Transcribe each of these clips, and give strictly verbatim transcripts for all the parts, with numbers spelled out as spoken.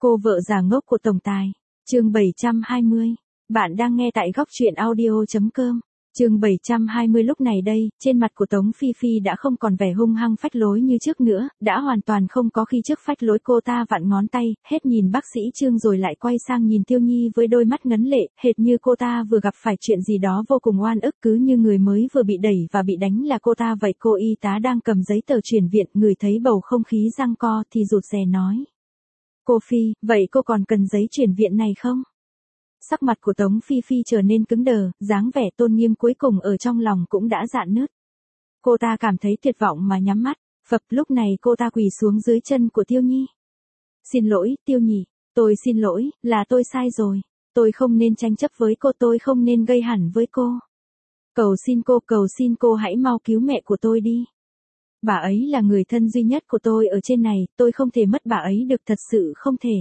Cô vợ già ngốc của tổng tài. Chương bảy trăm hai mươi. Bạn đang nghe tại góc truyện audio chấm com. Chương bảy trăm hai mươi. Lúc này đây, trên mặt của Tống Phi Phi đã không còn vẻ hung hăng phách lối như trước nữa, đã hoàn toàn không có khi trước phách lối. Cô ta vặn ngón tay, hết nhìn bác sĩ Trương rồi lại quay sang nhìn Tiêu Nhi với đôi mắt ngấn lệ, hệt như cô ta vừa gặp phải chuyện gì đó vô cùng oan ức, cứ như người mới vừa bị đẩy và bị đánh là cô ta vậy. Cô y tá đang cầm giấy tờ chuyển viện, người thấy bầu không khí giằng co thì rụt rè nói: "Cô Phi, vậy cô còn cần giấy chuyển viện này không?" Sắc mặt của Tống Phi Phi trở nên cứng đờ, dáng vẻ tôn nghiêm cuối cùng ở trong lòng cũng đã rạn nứt. Cô ta cảm thấy tuyệt vọng mà nhắm mắt, phập. Lúc này cô ta quỳ xuống dưới chân của Tiêu Nhi. "Xin lỗi, Tiêu Nhị, tôi xin lỗi, là tôi sai rồi. Tôi không nên tranh chấp với cô, tôi không nên gây hẳn với cô. Cầu xin cô, cầu xin cô hãy mau cứu mẹ của tôi đi. Bà ấy là người thân duy nhất của tôi ở trên này, tôi không thể mất bà ấy được, thật sự không thể."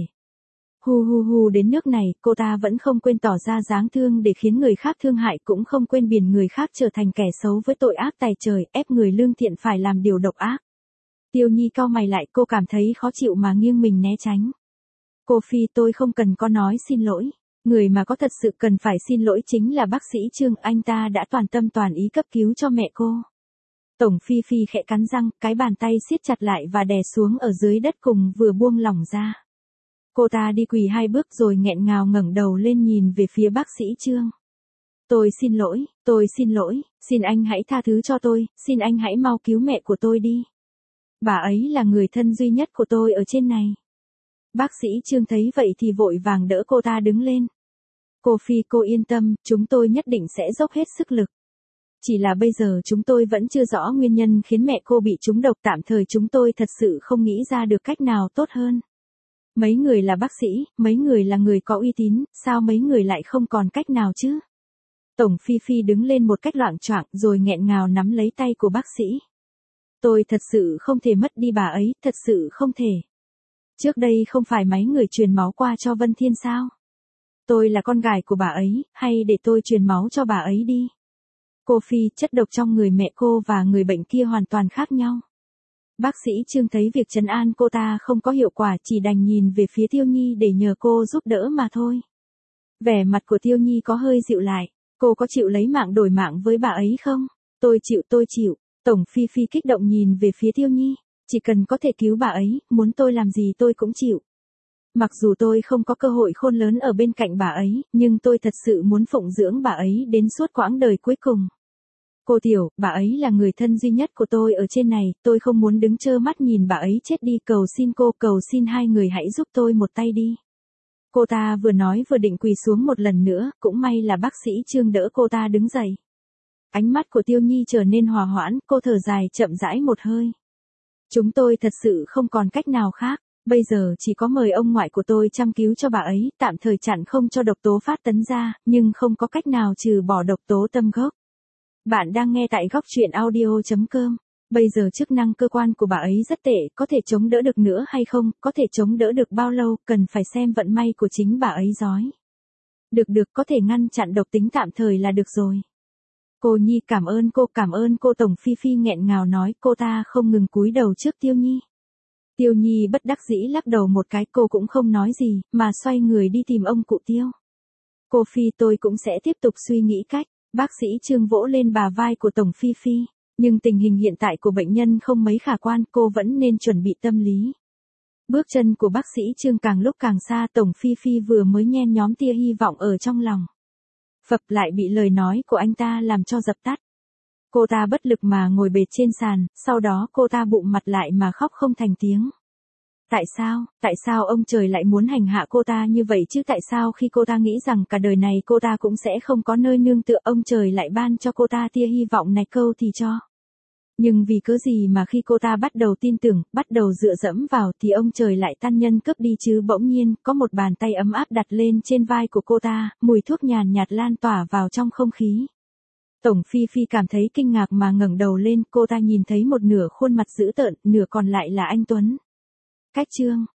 Hu hu hu. Đến nước này, cô ta vẫn không quên tỏ ra dáng thương để khiến người khác thương hại, cũng không quên biển người khác trở thành kẻ xấu với tội ác tày trời, ép người lương thiện phải làm điều độc ác. Tiêu Nhi cau mày lại, cô cảm thấy khó chịu mà nghiêng mình né tránh. "Cô Phi, tôi không cần có nói xin lỗi. Người mà có thật sự cần phải xin lỗi chính là bác sĩ Trương, anh ta đã toàn tâm toàn ý cấp cứu cho mẹ cô." Tổng Phi Phi khẽ cắn răng, cái bàn tay siết chặt lại và đè xuống ở dưới đất cùng vừa buông lỏng ra. Cô ta đi quỳ hai bước rồi nghẹn ngào ngẩng đầu lên nhìn về phía bác sĩ Trương. "Tôi xin lỗi, tôi xin lỗi, xin anh hãy tha thứ cho tôi, xin anh hãy mau cứu mẹ của tôi đi. Bà ấy là người thân duy nhất của tôi ở trên này." Bác sĩ Trương thấy vậy thì vội vàng đỡ cô ta đứng lên. "Cô Phi, cô yên tâm, chúng tôi nhất định sẽ dốc hết sức lực. Chỉ là bây giờ chúng tôi vẫn chưa rõ nguyên nhân khiến mẹ cô bị trúng độc, tạm thời chúng tôi thật sự không nghĩ ra được cách nào tốt hơn. Mấy người là bác sĩ, mấy người là người có uy tín, sao mấy người lại không còn cách nào chứ?" Tổng Phi Phi đứng lên một cách loạng choạng rồi nghẹn ngào nắm lấy tay của bác sĩ. "Tôi thật sự không thể mất đi bà ấy, thật sự không thể. Trước đây không phải mấy người truyền máu qua cho Vân Thiên sao? Tôi là con gái của bà ấy, hay để tôi truyền máu cho bà ấy đi. Cô Phi, chất độc trong người mẹ cô và người bệnh kia hoàn toàn khác nhau." Bác sĩ Trương thấy việc trấn an cô ta không có hiệu quả, chỉ đành nhìn về phía Tiêu Nhi để nhờ cô giúp đỡ mà thôi. Vẻ mặt của Tiêu Nhi có hơi dịu lại. "Cô có chịu lấy mạng đổi mạng với bà ấy không?" "Tôi chịu, tôi chịu." Tổng Phi Phi kích động nhìn về phía Tiêu Nhi. "Chỉ cần có thể cứu bà ấy, muốn tôi làm gì tôi cũng chịu. Mặc dù tôi không có cơ hội khôn lớn ở bên cạnh bà ấy, nhưng tôi thật sự muốn phụng dưỡng bà ấy đến suốt quãng đời cuối cùng. Cô Tiểu, bà ấy là người thân duy nhất của tôi ở trên này, tôi không muốn đứng trơ mắt nhìn bà ấy chết đi, cầu xin cô, cầu xin hai người hãy giúp tôi một tay đi." Cô ta vừa nói vừa định quỳ xuống một lần nữa, cũng may là bác sĩ Trương đỡ cô ta đứng dậy. Ánh mắt của Tiêu Nhi trở nên hòa hoãn, cô thở dài chậm rãi một hơi. "Chúng tôi thật sự không còn cách nào khác, bây giờ chỉ có mời ông ngoại của tôi chăm cứu cho bà ấy, tạm thời chặn không cho độc tố phát tấn ra, nhưng không có cách nào trừ bỏ độc tố tâm gốc." Bạn đang nghe tại góc truyện audio chấm com. Bây giờ chức năng cơ quan của bà ấy rất tệ, có thể chống đỡ được nữa hay không, có thể chống đỡ được bao lâu, cần phải xem vận may của chính bà ấy rói. Được được, có thể ngăn chặn độc tính tạm thời là được rồi. "Cô Nhi, cảm ơn cô, cảm ơn cô." Tổng Phi Phi nghẹn ngào nói, cô ta không ngừng cúi đầu trước Tiêu Nhi. Tiêu Nhi bất đắc dĩ lắc đầu một cái, cô cũng không nói gì, mà xoay người đi tìm ông cụ Tiêu. "Cô Phi, tôi cũng sẽ tiếp tục suy nghĩ cách." Bác sĩ Trương vỗ lên bả vai của Tổng Phi Phi. "Nhưng tình hình hiện tại của bệnh nhân không mấy khả quan, cô vẫn nên chuẩn bị tâm lý." Bước chân của bác sĩ Trương càng lúc càng xa, Tổng Phi Phi vừa mới nhen nhóm tia hy vọng ở trong lòng. Phập lại bị lời nói của anh ta làm cho dập tắt. Cô ta bất lực mà ngồi bệt trên sàn, sau đó cô ta bụng mặt lại mà khóc không thành tiếng. Tại sao, tại sao ông trời lại muốn hành hạ cô ta như vậy chứ? Tại sao khi cô ta nghĩ rằng cả đời này cô ta cũng sẽ không có nơi nương tựa, ông trời lại ban cho cô ta tia hy vọng này? Câu thì cho. Nhưng vì cớ gì mà khi cô ta bắt đầu tin tưởng, bắt đầu dựa dẫm vào thì ông trời lại tàn nhẫn cướp đi chứ? Bỗng nhiên, có một bàn tay ấm áp đặt lên trên vai của cô ta, mùi thuốc nhàn nhạt lan tỏa vào trong không khí. Tổng Phi Phi cảm thấy kinh ngạc mà ngẩng đầu lên, cô ta nhìn thấy một nửa khuôn mặt dữ tợn, nửa còn lại là anh Tuấn. Cách Trương,